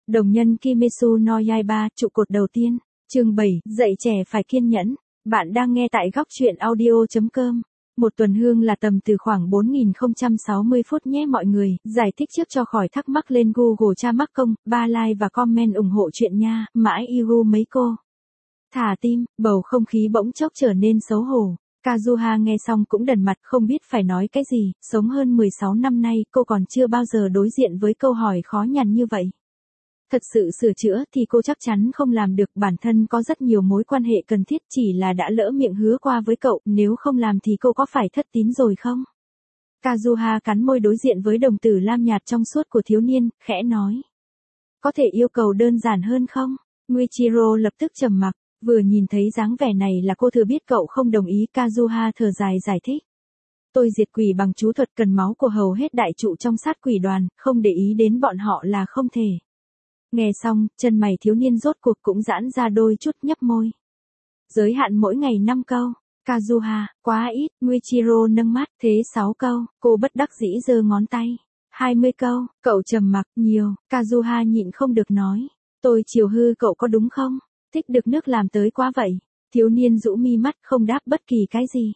Đồng nhân Kimetsu no Yaiba, trụ cột đầu tiên, chương 7, dạy trẻ phải kiên nhẫn. Bạn đang nghe tại góc truyện audio.com. Một tuần hương là tầm từ khoảng 4060 phút nhé mọi người. Giải thích trước cho khỏi thắc mắc lên Google tra mắc công, 3 like và comment ủng hộ chuyện nha, mãi yêu mấy cô. Thả tim, bầu không khí bỗng chốc trở nên xấu hổ. Kazuha nghe xong cũng đần mặt không biết phải nói cái gì, sống hơn 16 năm nay cô còn chưa bao giờ đối diện với câu hỏi khó nhằn như vậy. Thật sự sửa chữa thì cô chắc chắn không làm được, bản thân có rất nhiều mối quan hệ cần thiết, chỉ là đã lỡ miệng hứa qua với cậu, nếu không làm thì cô có phải thất tín rồi không? Kazuha cắn môi đối diện với đồng tử lam nhạt trong suốt của thiếu niên, khẽ nói. Có thể yêu cầu đơn giản hơn không? Muichiro lập tức trầm mặc, vừa nhìn thấy dáng vẻ này là cô thừa biết cậu không đồng ý. Kazuha thở dài giải thích. Tôi diệt quỷ bằng chú thuật cần máu của hầu hết đại trụ trong sát quỷ đoàn, không để ý đến bọn họ là không thể. Nghe xong, chân mày thiếu niên rốt cuộc cũng giãn ra đôi chút, nhấp môi. Giới hạn mỗi ngày 5 câu. Kazuha, quá ít. Muichiro nâng mắt, thế 6 câu. Cô bất đắc dĩ giơ ngón tay. 20 câu. Cậu trầm mặc, nhiều. Kazuha nhịn không được nói. Tôi chiều hư cậu có đúng không? Thích được nước làm tới quá vậy. Thiếu niên rũ mi mắt không đáp bất kỳ cái gì.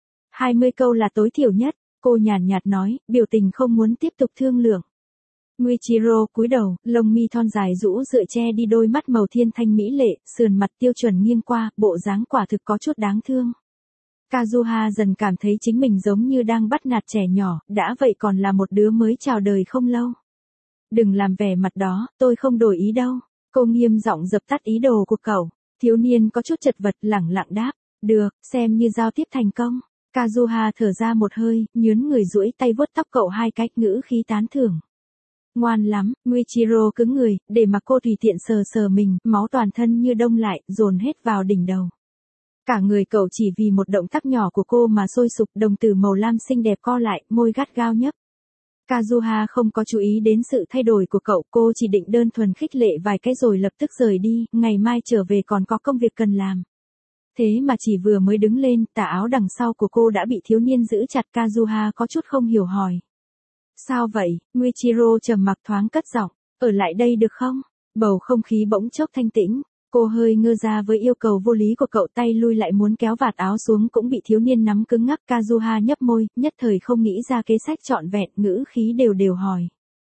20 câu là tối thiểu nhất. Cô nhàn nhạt nói, biểu tình không muốn tiếp tục thương lượng. Muichiro cúi đầu, lông mi thon dài rũ dựa che đi đôi mắt màu thiên thanh mỹ lệ, sườn mặt tiêu chuẩn nghiêng qua, bộ dáng quả thực có chút đáng thương. Kazuha dần cảm thấy chính mình giống như đang bắt nạt trẻ nhỏ, đã vậy còn là một đứa mới chào đời không lâu. Đừng làm vẻ mặt đó, tôi không đổi ý đâu. Cô nghiêm giọng dập tắt ý đồ của cậu. Thiếu niên có chút chật vật lẳng lặng đáp, được, xem như giao tiếp thành công. Kazuha thở ra một hơi, nhướn người duỗi tay vuốt tóc cậu hai cách, ngữ khí tán thưởng. Ngoan lắm. Muichiro cứng người, để mặc cô tùy tiện sờ sờ mình, máu toàn thân như đông lại, dồn hết vào đỉnh đầu. Cả người cậu chỉ vì một động tác nhỏ của cô mà sôi sục, đồng tử màu lam xinh đẹp co lại, môi gắt gao nhấp. Kazuha không có chú ý đến sự thay đổi của cậu, cô chỉ định đơn thuần khích lệ vài cái rồi lập tức rời đi, ngày mai trở về còn có công việc cần làm. Thế mà chỉ vừa mới đứng lên, tà áo đằng sau của cô đã bị thiếu niên giữ chặt. Kazuha có chút không hiểu hỏi. Sao vậy? Muichiro trầm mặc thoáng cất giọng, ở lại đây được không? Bầu không khí bỗng chốc thanh tĩnh, cô hơi ngơ ra với yêu cầu vô lý của cậu, tay lui lại muốn kéo vạt áo xuống cũng bị thiếu niên nắm cứng ngắc. Kazuha nhấp môi, nhất thời không nghĩ ra kế sách trọn vẹn, ngữ khí đều đều hỏi.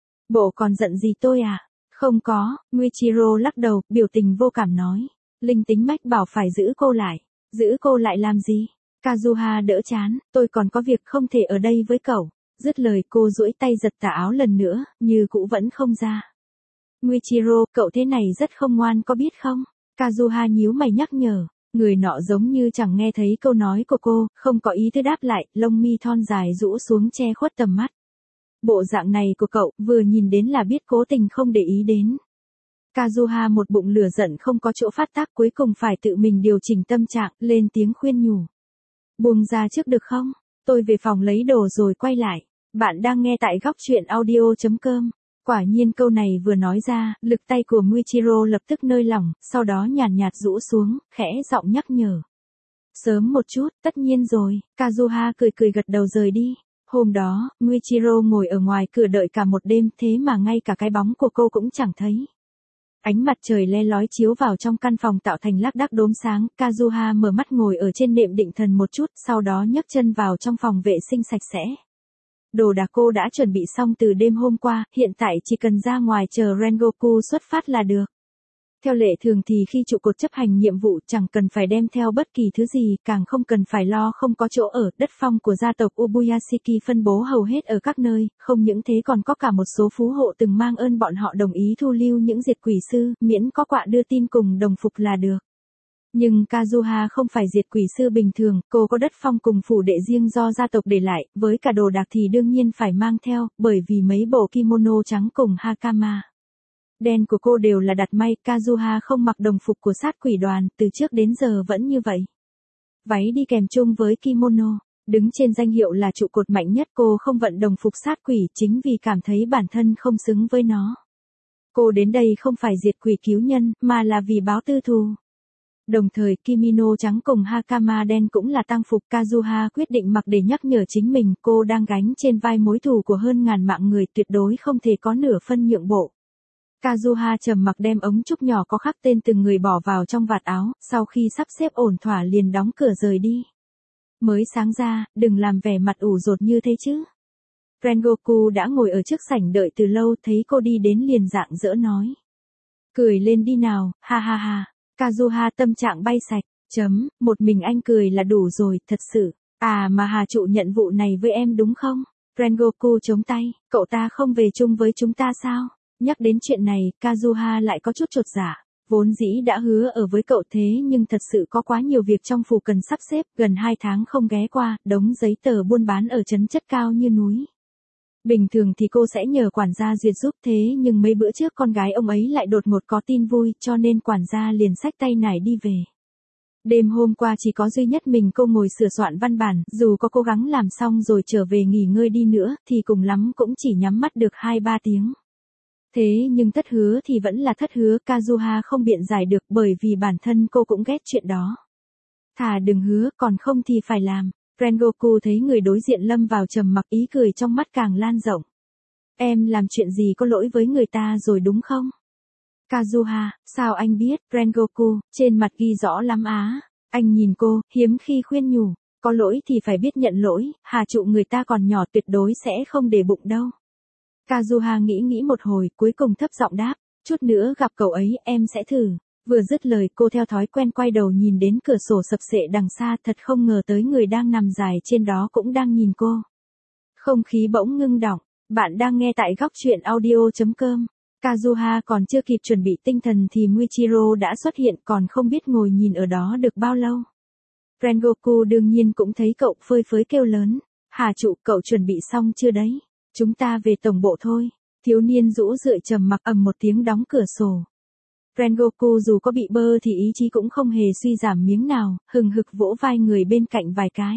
Bộ còn giận gì tôi à? Không có. Muichiro lắc đầu, biểu tình vô cảm nói. Linh tính mách bảo phải giữ cô lại. Giữ cô lại làm gì? Kazuha đỡ chán, tôi còn có việc không thể ở đây với cậu. Dứt lời cô duỗi tay giật tà áo lần nữa, như cũ vẫn không ra. Muichiro, cậu thế này rất không ngoan có biết không? Kazuha nhíu mày nhắc nhở, người nọ giống như chẳng nghe thấy câu nói của cô, không có ý thức đáp lại, lông mi thon dài rũ xuống che khuất tầm mắt. Bộ dạng này của cậu, vừa nhìn đến là biết cố tình không để ý đến. Kazuha một bụng lửa giận không có chỗ phát tác, cuối cùng phải tự mình điều chỉnh tâm trạng, lên tiếng khuyên nhủ. Buông ra trước được không? Tôi về phòng lấy đồ rồi quay lại. Bạn đang nghe tại góc truyện audio.com. Quả nhiên câu này vừa nói ra, lực tay của Muichiro lập tức nơi lỏng, sau đó nhàn nhạt rũ xuống, khẽ giọng nhắc nhở. Sớm một chút, tất nhiên rồi. Kazuha cười cười gật đầu rời đi. Hôm đó, Muichiro ngồi ở ngoài cửa đợi cả một đêm, thế mà ngay cả cái bóng của cô cũng chẳng thấy. Ánh mặt trời le lói chiếu vào trong căn phòng tạo thành lác đác đốm sáng. Kazuha mở mắt ngồi ở trên nệm định thần một chút, sau đó nhấc chân vào trong phòng vệ sinh sạch sẽ. Đồ đạc cô đã chuẩn bị xong từ đêm hôm qua, hiện tại chỉ cần ra ngoài chờ Rengoku xuất phát là được. Theo lệ thường thì khi trụ cột chấp hành nhiệm vụ chẳng cần phải đem theo bất kỳ thứ gì, càng không cần phải lo không có chỗ ở. Đất phong của gia tộc Ubuyashiki phân bố hầu hết ở các nơi, không những thế còn có cả một số phú hộ từng mang ơn bọn họ đồng ý thu lưu những diệt quỷ sư, miễn có quạ đưa tin cùng đồng phục là được. Nhưng Kazuha không phải diệt quỷ sư bình thường, cô có đất phong cùng phủ đệ riêng do gia tộc để lại, với cả đồ đạc thì đương nhiên phải mang theo, bởi vì mấy bộ kimono trắng cùng hakama đen của cô đều là đặt may. Kazuha không mặc đồng phục của sát quỷ đoàn, từ trước đến giờ vẫn như vậy. Váy đi kèm chung với kimono, đứng trên danh hiệu là trụ cột mạnh nhất. Cô không vận đồng phục sát quỷ chính vì cảm thấy bản thân không xứng với nó. Cô đến đây không phải diệt quỷ cứu nhân, mà là vì báo tư thù. Đồng thời kimono trắng cùng hakama đen cũng là tang phục. Kazuha quyết định mặc để nhắc nhở chính mình cô đang gánh trên vai mối thù của hơn ngàn mạng người, tuyệt đối không thể có nửa phân nhượng bộ. Kazuha trầm mặc đem ống trúc nhỏ có khắc tên từng người bỏ vào trong vạt áo, sau khi sắp xếp ổn thỏa liền đóng cửa rời đi. Mới sáng ra, đừng làm vẻ mặt ủ rột như thế chứ. Rengoku đã ngồi ở trước sảnh đợi từ lâu, thấy cô đi đến liền rạng rỡ nói. Cười lên đi nào, ha ha ha. Kazuha tâm trạng bay sạch, một mình anh cười là đủ rồi, thật sự. À mà Hà Trụ nhận vụ này với em đúng không? Rengoku chống tay, cậu ta không về chung với chúng ta sao? Nhắc đến chuyện này, Kazuha lại có chút chột dạ. Vốn dĩ đã hứa ở với cậu thế nhưng thật sự có quá nhiều việc trong phủ cần sắp xếp, gần 2 tháng không ghé qua, đống giấy tờ buôn bán ở trấn chất cao như núi. Bình thường thì cô sẽ nhờ quản gia duyệt giúp thế nhưng mấy bữa trước con gái ông ấy lại đột ngột có tin vui cho nên quản gia liền xách tay nải đi về. Đêm hôm qua chỉ có duy nhất mình cô ngồi sửa soạn văn bản, dù có cố gắng làm xong rồi trở về nghỉ ngơi đi nữa thì cùng lắm cũng chỉ nhắm mắt được 2-3 tiếng. Thế nhưng thất hứa thì vẫn là thất hứa, Kazuha không biện giải được bởi vì bản thân cô cũng ghét chuyện đó. Thà đừng hứa còn không thì phải làm. Rengoku thấy người đối diện lâm vào trầm mặc, ý cười trong mắt càng lan rộng. Em làm chuyện gì có lỗi với người ta rồi đúng không? Kazuha, sao anh biết? Rengoku, trên mặt ghi rõ lắm á. Anh nhìn cô, hiếm khi khuyên nhủ. Có lỗi thì phải biết nhận lỗi, Hà Trụ người ta còn nhỏ tuyệt đối sẽ không để bụng đâu. Kazuha nghĩ một hồi, cuối cùng thấp giọng đáp. Chút nữa gặp cậu ấy, em sẽ thử. Vừa dứt lời cô theo thói quen quay đầu nhìn đến cửa sổ sập sệ đằng xa, thật không ngờ tới người đang nằm dài trên đó cũng đang nhìn cô. Không khí bỗng ngưng đọng, bạn đang nghe tại góc truyện audio.com. Kazuha còn chưa kịp chuẩn bị tinh thần thì Muichiro đã xuất hiện, còn không biết ngồi nhìn ở đó được bao lâu. Rengoku đương nhiên cũng thấy cậu, phơi phới kêu lớn. Hà Trụ, cậu chuẩn bị xong chưa đấy? Chúng ta về tổng bộ thôi. Thiếu niên rũ rượi trầm mặc, ầm một tiếng đóng cửa sổ. Rengoku dù có bị bơ thì ý chí cũng không hề suy giảm miếng nào, hừng hực vỗ vai người bên cạnh vài cái.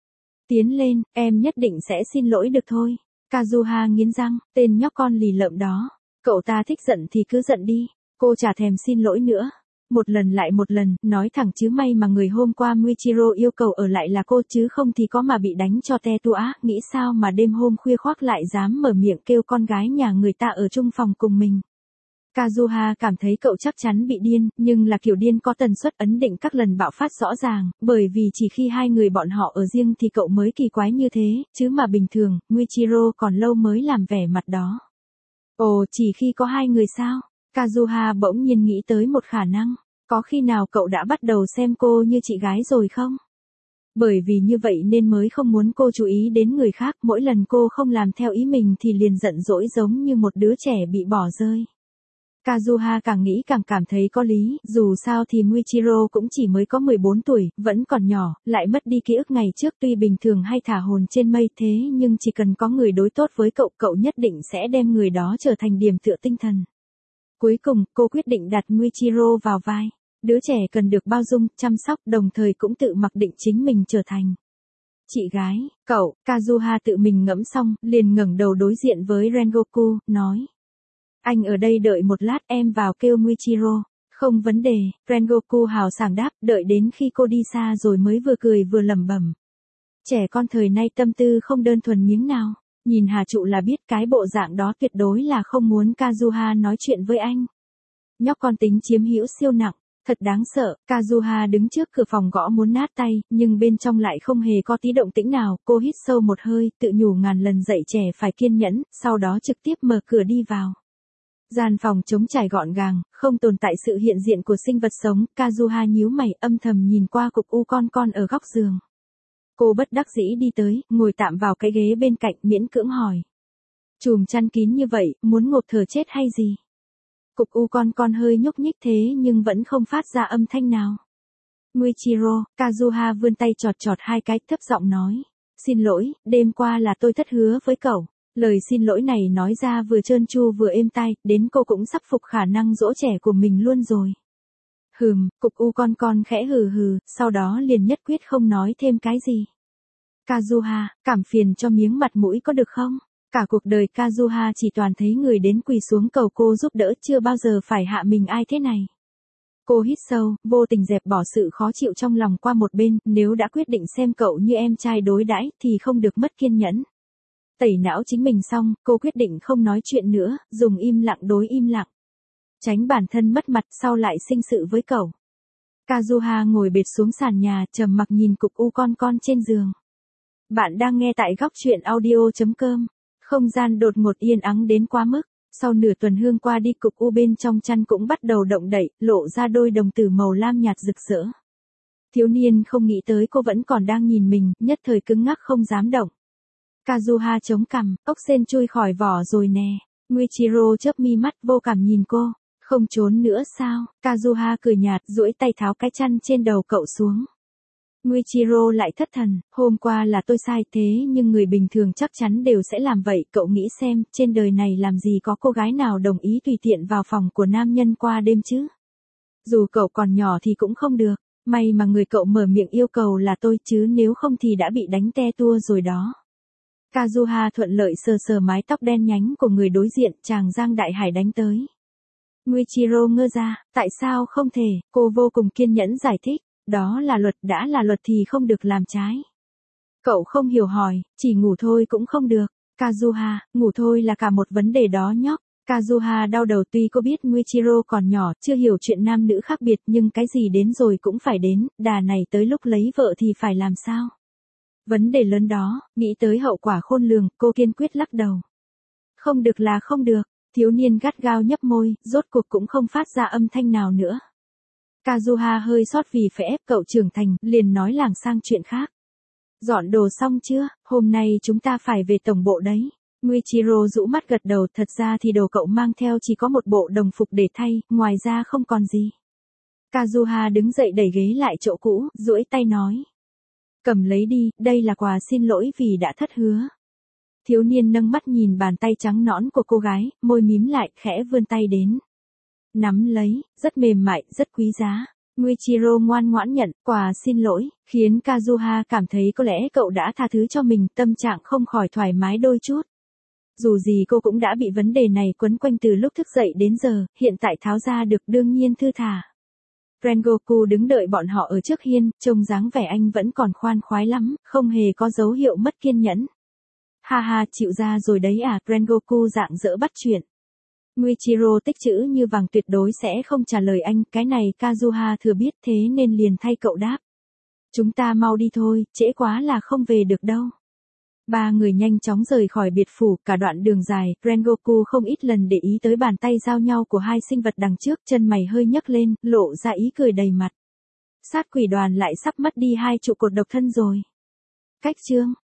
Tiến lên, em nhất định sẽ xin lỗi được thôi. Kazuha nghiến răng, tên nhóc con lì lợm đó. Cậu ta thích giận thì cứ giận đi, cô chả thèm xin lỗi nữa. Một lần lại một lần, nói thẳng chứ may mà người hôm qua Muichiro yêu cầu ở lại là cô chứ không thì có mà bị đánh cho te tua, nghĩ sao mà đêm hôm khuya khoác lại dám mở miệng kêu con gái nhà người ta ở chung phòng cùng mình. Kazuha cảm thấy cậu chắc chắn bị điên, nhưng là kiểu điên có tần suất ấn định các lần bạo phát rõ ràng, bởi vì chỉ khi hai người bọn họ ở riêng thì cậu mới kỳ quái như thế, chứ mà bình thường, Muichiro còn lâu mới làm vẻ mặt đó. Ồ, chỉ khi có hai người sao? Kazuha bỗng nhiên nghĩ tới một khả năng, có khi nào cậu đã bắt đầu xem cô như chị gái rồi không? Bởi vì như vậy nên mới không muốn cô chú ý đến người khác, mỗi lần cô không làm theo ý mình thì liền giận dỗi giống như một đứa trẻ bị bỏ rơi. Kazuha càng nghĩ càng cảm thấy có lý, dù sao thì Muichiro cũng chỉ mới có 14 tuổi, vẫn còn nhỏ, lại mất đi ký ức ngày trước, tuy bình thường hay thả hồn trên mây thế nhưng chỉ cần có người đối tốt với cậu, cậu nhất định sẽ đem người đó trở thành điểm tựa tinh thần. Cuối cùng, cô quyết định đặt Muichiro vào vai. Đứa trẻ cần được bao dung, chăm sóc, đồng thời cũng tự mặc định chính mình trở thành chị gái, cậu. Kazuha tự mình ngẫm xong, liền ngẩng đầu đối diện với Rengoku, nói. Anh ở đây đợi một lát, em vào kêu Muichiro. Không vấn đề, Rengoku hào sảng đáp, đợi đến khi cô đi xa rồi mới vừa cười vừa lẩm bẩm. Trẻ con thời nay tâm tư không đơn thuần miếng nào. Nhìn Hà Trụ là biết cái bộ dạng đó tuyệt đối là không muốn Kazuha nói chuyện với anh. Nhóc con tính chiếm hữu siêu nặng, thật đáng sợ. Kazuha đứng trước cửa phòng gõ muốn nát tay, nhưng bên trong lại không hề có tí động tĩnh nào. Cô hít sâu một hơi, tự nhủ ngàn lần dạy trẻ phải kiên nhẫn, sau đó trực tiếp mở cửa đi vào. Gian phòng trống trải gọn gàng, không tồn tại sự hiện diện của sinh vật sống. Kazuha nhíu mày, âm thầm nhìn qua cục u con ở góc giường. Cô bất đắc dĩ đi tới, ngồi tạm vào cái ghế bên cạnh, miễn cưỡng hỏi. Chùm chăn kín như vậy, muốn ngộp thở chết hay gì? Cục u con hơi nhúc nhích thế nhưng vẫn không phát ra âm thanh nào. Muichiro, Kazuha vươn tay chọt hai cái, thấp giọng nói. Xin lỗi, đêm qua là tôi thất hứa với cậu. Lời xin lỗi này nói ra vừa trơn tru vừa êm tai, đến cô cũng sắp phục khả năng dỗ trẻ của mình luôn rồi. Cục u con khẽ hừ, sau đó liền nhất quyết không nói thêm cái gì. Kazuha, cảm phiền cho miếng mặt mũi có được không? Cả cuộc đời Kazuha chỉ toàn thấy người đến quỳ xuống cầu cô giúp đỡ, chưa bao giờ phải hạ mình ai thế này. Cô hít sâu, vô tình dẹp bỏ sự khó chịu trong lòng qua một bên, nếu đã quyết định xem cậu như em trai đối đãi thì không được mất kiên nhẫn. Tẩy não chính mình xong, cô quyết định không nói chuyện nữa, dùng im lặng đối im lặng. tránh bản thân mất mặt sau lại sinh sự với cậu. Kazuha ngồi bệt xuống sàn nhà, trầm mặc nhìn cục u con trên giường. Bạn đang nghe tại góc chuyện audio.com. Không gian đột ngột yên ắng đến quá mức. Sau nửa tuần hương qua đi, cục u bên trong chăn cũng bắt đầu động đậy, lộ ra đôi đồng tử màu lam nhạt rực rỡ. Thiếu niên không nghĩ tới cô vẫn còn đang nhìn mình, nhất thời cứng ngắc không dám động. Kazuha chống cằm, ốc sên chui khỏi vỏ rồi nè. Muichiro chớp mi mắt vô cảm nhìn cô. Không trốn nữa sao? Kazuha cười nhạt, duỗi tay tháo cái chăn trên đầu cậu xuống. Muichiro lại thất thần, hôm qua là tôi sai thế nhưng người bình thường chắc chắn đều sẽ làm vậy. Cậu nghĩ xem, trên đời này làm gì có cô gái nào đồng ý tùy tiện vào phòng của nam nhân qua đêm chứ? Dù cậu còn nhỏ thì cũng không được. May mà người cậu mở miệng yêu cầu là tôi chứ nếu không thì đã bị đánh te tua rồi đó. Kazuha thuận lợi sờ sờ mái tóc đen nhánh của người đối diện, chàng Giang Đại Hải đánh tới. Muichiro ngơ ra, tại sao không thể, cô vô cùng kiên nhẫn giải thích, đó là luật, đã là luật thì không được làm trái. Cậu không hiểu hỏi, chỉ ngủ thôi cũng không được. Kazuha, ngủ thôi là cả một vấn đề đó nhóc. Kazuha đau đầu, tuy cô biết Muichiro còn nhỏ, chưa hiểu chuyện nam nữ khác biệt nhưng cái gì đến rồi cũng phải đến, đà này tới lúc lấy vợ thì phải làm sao? Vấn đề lớn đó, nghĩ tới hậu quả khôn lường, cô kiên quyết lắc đầu. Không được là không được, thiếu niên gắt gao nhấp môi, rốt cuộc cũng không phát ra âm thanh nào nữa. Kazuha hơi xót vì phải ép cậu trưởng thành, liền nói lảng sang chuyện khác. Dọn đồ xong chưa, hôm nay chúng ta phải về tổng bộ đấy. Muichiro rũ mắt gật đầu, thật ra thì đồ cậu mang theo chỉ có một bộ đồng phục để thay, ngoài ra không còn gì. Kazuha đứng dậy đẩy ghế lại chỗ cũ, duỗi tay nói. Cầm lấy đi, đây là quà xin lỗi vì đã thất hứa. Thiếu niên nâng mắt nhìn bàn tay trắng nõn của cô gái, môi mím lại, khẽ vươn tay đến. Nắm lấy, rất mềm mại, rất quý giá. Muichiro ngoan ngoãn nhận, quà xin lỗi, khiến Kazuha cảm thấy có lẽ cậu đã tha thứ cho mình, tâm trạng không khỏi thoải mái đôi chút. Dù gì cô cũng đã bị vấn đề này quấn quanh từ lúc thức dậy đến giờ, hiện tại tháo ra được đương nhiên thư thả. Rengoku đứng đợi bọn họ ở trước hiên, trông dáng vẻ anh vẫn còn khoan khoái lắm, không hề có dấu hiệu mất kiên nhẫn. Ha ha, chịu ra rồi đấy à, Rengoku rạng rỡ bắt chuyện. Muichiro tích chữ như vàng tuyệt đối sẽ không trả lời anh, cái này Kazuha thừa biết thế nên liền thay cậu đáp. Chúng ta mau đi thôi, trễ quá là không về được đâu. Ba người nhanh chóng rời khỏi biệt phủ, cả đoạn đường dài, Rengoku không ít lần để ý tới bàn tay giao nhau của hai sinh vật đằng trước, chân mày hơi nhấc lên, lộ ra ý cười đầy mặt. Sát quỷ đoàn lại sắp mất đi hai trụ cột độc thân rồi. Cách chương